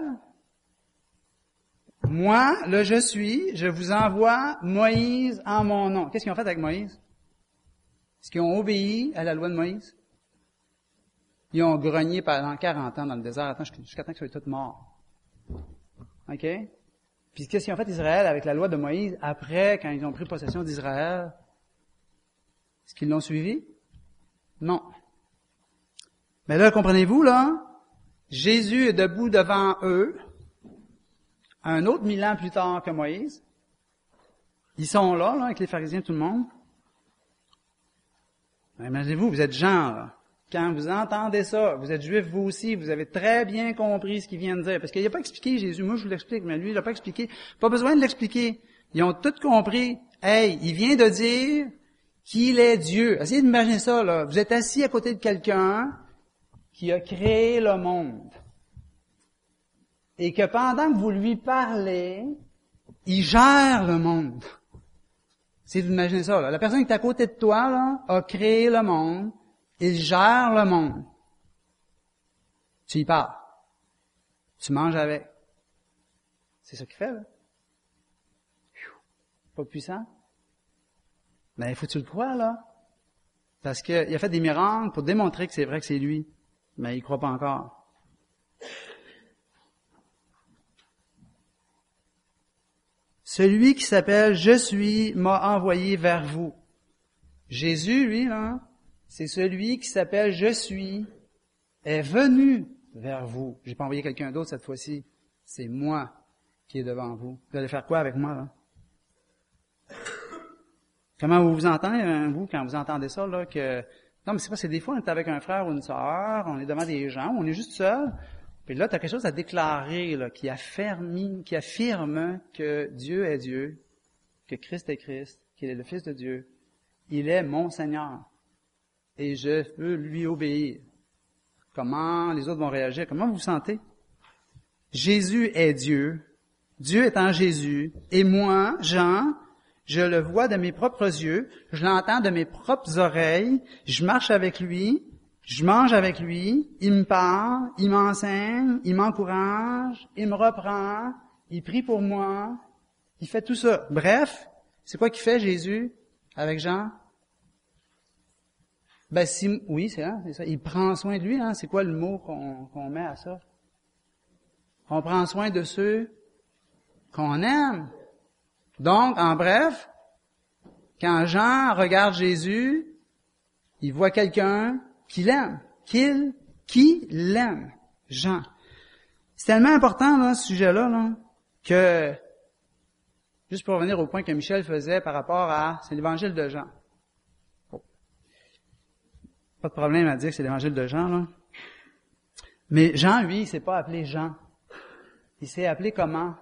« Moi, le je suis, je vous envoie Moïse en mon nom. » Qu'est-ce qu'ils ont fait avec Moïse? Est-ce qu'ils ont obéi à la loi de Moïse? Ils ont grogné pendant quarante ans dans le désert, attends, jusqu'à temps qu'ils soient tous morts. OK? Puis qu'est-ce qu'ils ont fait Israël avec la loi de Moïse après, quand ils ont pris possession d'Israël? Est-ce qu'ils l'ont suivi? Non. Mais là, comprenez-vous, là, Jésus est debout devant eux, un autre mille ans plus tard que Moïse. Ils sont là, là, avec les pharisiens, tout le monde. Ben, imaginez-vous, vous êtes Jean, là. Quand vous entendez ça, vous êtes juifs vous aussi, vous avez très bien compris ce qu'il vient de dire. Parce qu'il n'a pas expliqué Jésus. Moi, je vous l'explique, mais lui, il n'a pas expliqué. Pas besoin de l'expliquer. Ils ont tout compris. Hey, il vient de dire qu'il est Dieu. Essayez d'imaginer ça, là. Vous êtes assis à côté de quelqu'un qui a créé le monde. Et que pendant que vous lui parlez, il gère le monde. Essayez d'imaginer ça, là. La personne qui est à côté de toi, là, a créé le monde. Il gère le monde. Tu y parles. Tu manges avec. C'est ça qu'il fait, là. Pas puissant. Mais il faut que tu le crois, là. Parce qu'il a fait des miracles pour démontrer que c'est vrai que c'est lui. Mais il croit pas encore. Celui qui s'appelle « Je suis » m'a envoyé vers vous. Jésus, lui, là, c'est celui qui s'appelle « Je suis » est venu vers vous. J'ai pas envoyé quelqu'un d'autre cette fois-ci. C'est moi qui est devant vous. Vous allez faire quoi avec moi, là? Comment vous vous entendez, vous, quand vous entendez ça, là, que... Non, mais c'est pas, c'est des fois, on est avec un frère ou une sœur, on est devant des gens, on est juste seul, puis là, tu as quelque chose à déclarer, là, qui affirme, qui affirme que Dieu est Dieu, que Christ est Christ, qu'il est le Fils de Dieu. Il est mon Seigneur. Et je veux lui obéir. Comment les autres vont réagir? Comment vous vous sentez? Jésus est Dieu. Dieu est en Jésus. Et moi, Jean, je le vois de mes propres yeux, je l'entends de mes propres oreilles, je marche avec lui, je mange avec lui, il me parle, il m'enseigne, il m'encourage, il me reprend, il prie pour moi, il fait tout ça. Bref, c'est quoi qu'il fait Jésus avec Jean? Ben si, oui, c'est ça, c'est ça. Il prend soin de lui, hein. C'est quoi le mot qu'on, qu'on met à ça? On prend soin de ceux qu'on aime. Donc, en bref, quand Jean regarde Jésus, il voit quelqu'un qu'il aime, qu'il, qui l'aime, Jean. C'est tellement important, là, ce sujet-là, là, que, juste pour revenir au point que Michel faisait par rapport à, c'est l'évangile de Jean. Oh. Pas de problème à dire que c'est l'évangile de Jean, là. Mais Jean, lui, il s'est pas appelé Jean. Il s'est appelé comment?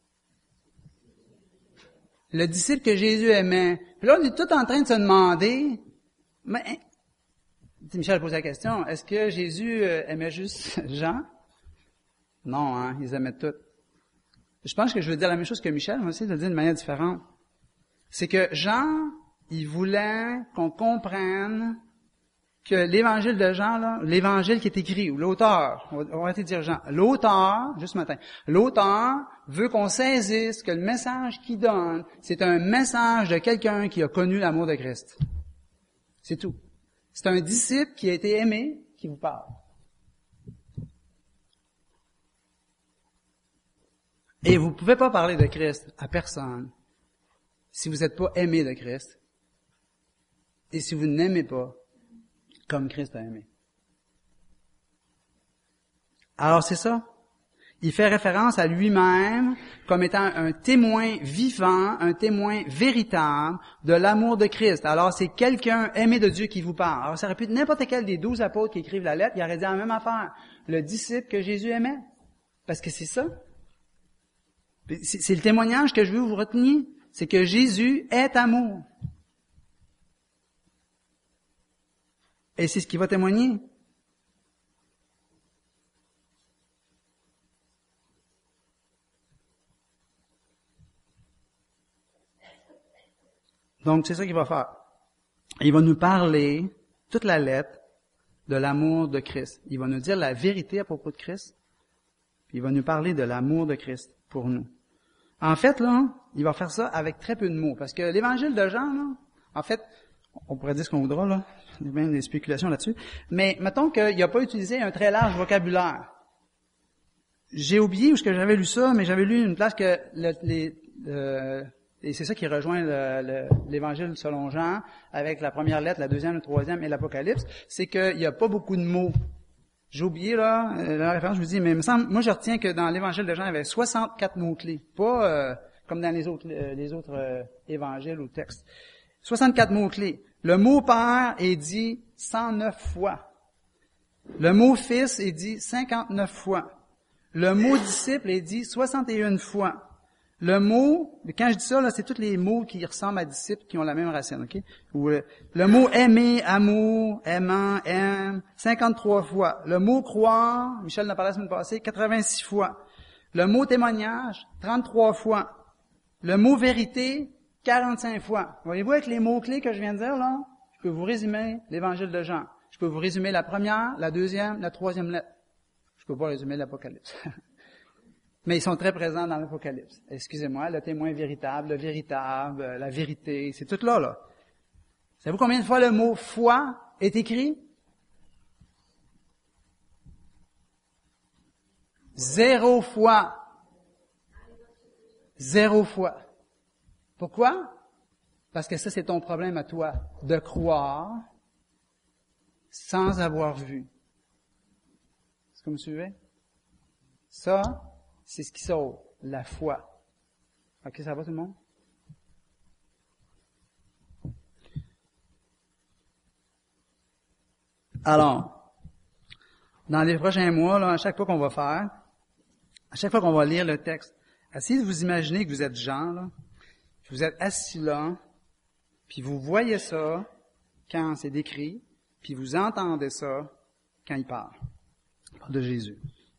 Le disciple que Jésus aimait. Puis là, on est tout en train de se demander, mais, Michel pose la question, est-ce que Jésus aimait juste Jean? Non, hein, ils aimaient tous. Je pense que je vais dire la même chose que Michel, mais aussi de le dire de manière différente. C'est que Jean, il voulait qu'on comprenne que l'évangile de Jean, là, l'évangile qui est écrit, ou l'auteur, on va arrêter de dire Jean, l'auteur, juste ce matin, l'auteur veut qu'on saisisse que le message qu'il donne, c'est un message de quelqu'un qui a connu l'amour de Christ. C'est tout. C'est un disciple qui a été aimé qui vous parle. Et vous ne pouvez pas parler de Christ à personne si vous n'êtes pas aimé de Christ et si vous n'aimez pas comme Christ a aimé. Alors c'est ça. Il fait référence à lui-même comme étant un témoin vivant, un témoin véritable de l'amour de Christ. Alors c'est quelqu'un aimé de Dieu qui vous parle. Alors ça aurait pu être n'importe quel des douze apôtres qui écrivent la lettre, il aurait dit la même affaire. Le disciple que Jésus aimait. Parce que c'est ça. C'est, c'est le témoignage que je veux vous retenir. C'est que Jésus est amour. Et c'est ce qui va témoigner. Donc, c'est ça qu'il va faire. Il va nous parler, toute la lettre, de l'amour de Christ. Il va nous dire la vérité à propos de Christ. Puis il va nous parler de l'amour de Christ pour nous. En fait, là, il va faire ça avec très peu de mots. Parce que l'évangile de Jean, là, en fait, on pourrait dire ce qu'on voudra, là. Il y a même des spéculations là-dessus. Mais mettons qu'il n'a pas utilisé un très large vocabulaire. J'ai oublié où est-ce que j'avais lu ça, mais j'avais lu une place que le, les... Le, et c'est ça qui rejoint le, le, l'évangile selon Jean, avec la première lettre, la deuxième, la troisième et l'Apocalypse, c'est qu'il n'y a pas beaucoup de mots. J'ai oublié, là, la référence, je vous dis, mais il me semble, moi je retiens que dans l'évangile de Jean, il y avait soixante-quatre mots-clés. Pas euh, comme dans les autres, les autres euh, évangiles ou textes. soixante-quatre mots-clés. Le mot Père est dit cent neuf fois. Le mot Fils est dit cinquante-neuf fois. Le mot disciple est dit soixante et une fois. Le mot, quand je dis ça, là, c'est tous les mots qui ressemblent à disciples qui ont la même racine, ok? Ou le, le mot aimer, amour, aimant, aime, cinquante-trois fois. Le mot croire, Michel en a parlé la semaine passée, quatre-vingt-six fois. Le mot témoignage, trente-trois fois. Le mot vérité, quarante-cinq fois. Voyez-vous avec les mots-clés que je viens de dire, là? Je peux vous résumer l'évangile de Jean. Je peux vous résumer la première, la deuxième, la troisième lettre. Je peux pas résumer l'Apocalypse. Mais ils sont très présents dans l'Apocalypse. Excusez-moi, le témoin véritable, le véritable, la vérité, c'est tout là, là. Savez-vous combien de fois le mot foi est écrit? Zéro fois. Zéro fois. Pourquoi? Parce que ça, c'est ton problème à toi, de croire sans avoir vu. Est-ce que vous me suivez? Ça, c'est ce qui sauve, la foi. OK, ça va tout le monde? Alors, dans les prochains mois, là, à chaque fois qu'on va faire, à chaque fois qu'on va lire le texte, essayez de vous imaginer que vous êtes Jean, là, que vous êtes assis là, puis vous voyez ça quand c'est décrit, puis vous entendez ça quand il parle. Il parle de Jésus.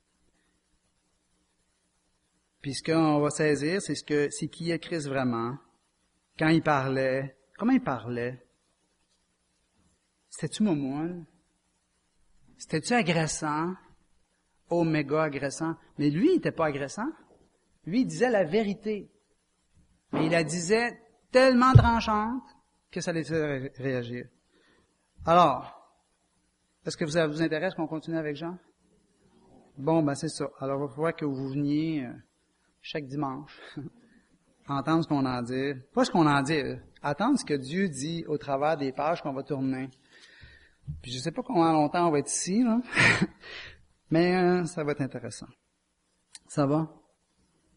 Puis ce qu'on va saisir, c'est ce que, c'est qui est Christ vraiment. Quand il parlait, comment il parlait? C'était-tu momoine? C'était-tu agressant? Oh, méga agressant. Mais lui, il n'était pas agressant. Lui, il disait la vérité. Mais il la disait tellement tranchante que ça les fait réagir. Alors, est-ce que ça vous intéresse qu'on continue avec Jean? Bon, ben c'est ça. Alors, il va falloir que vous veniez chaque dimanche entendre ce qu'on a à dire. Pas ce qu'on a à dire, attendre ce que Dieu dit au travers des pages qu'on va tourner. Puis je sais pas combien longtemps on va être ici, là. Mais euh, ça va être intéressant. Ça va?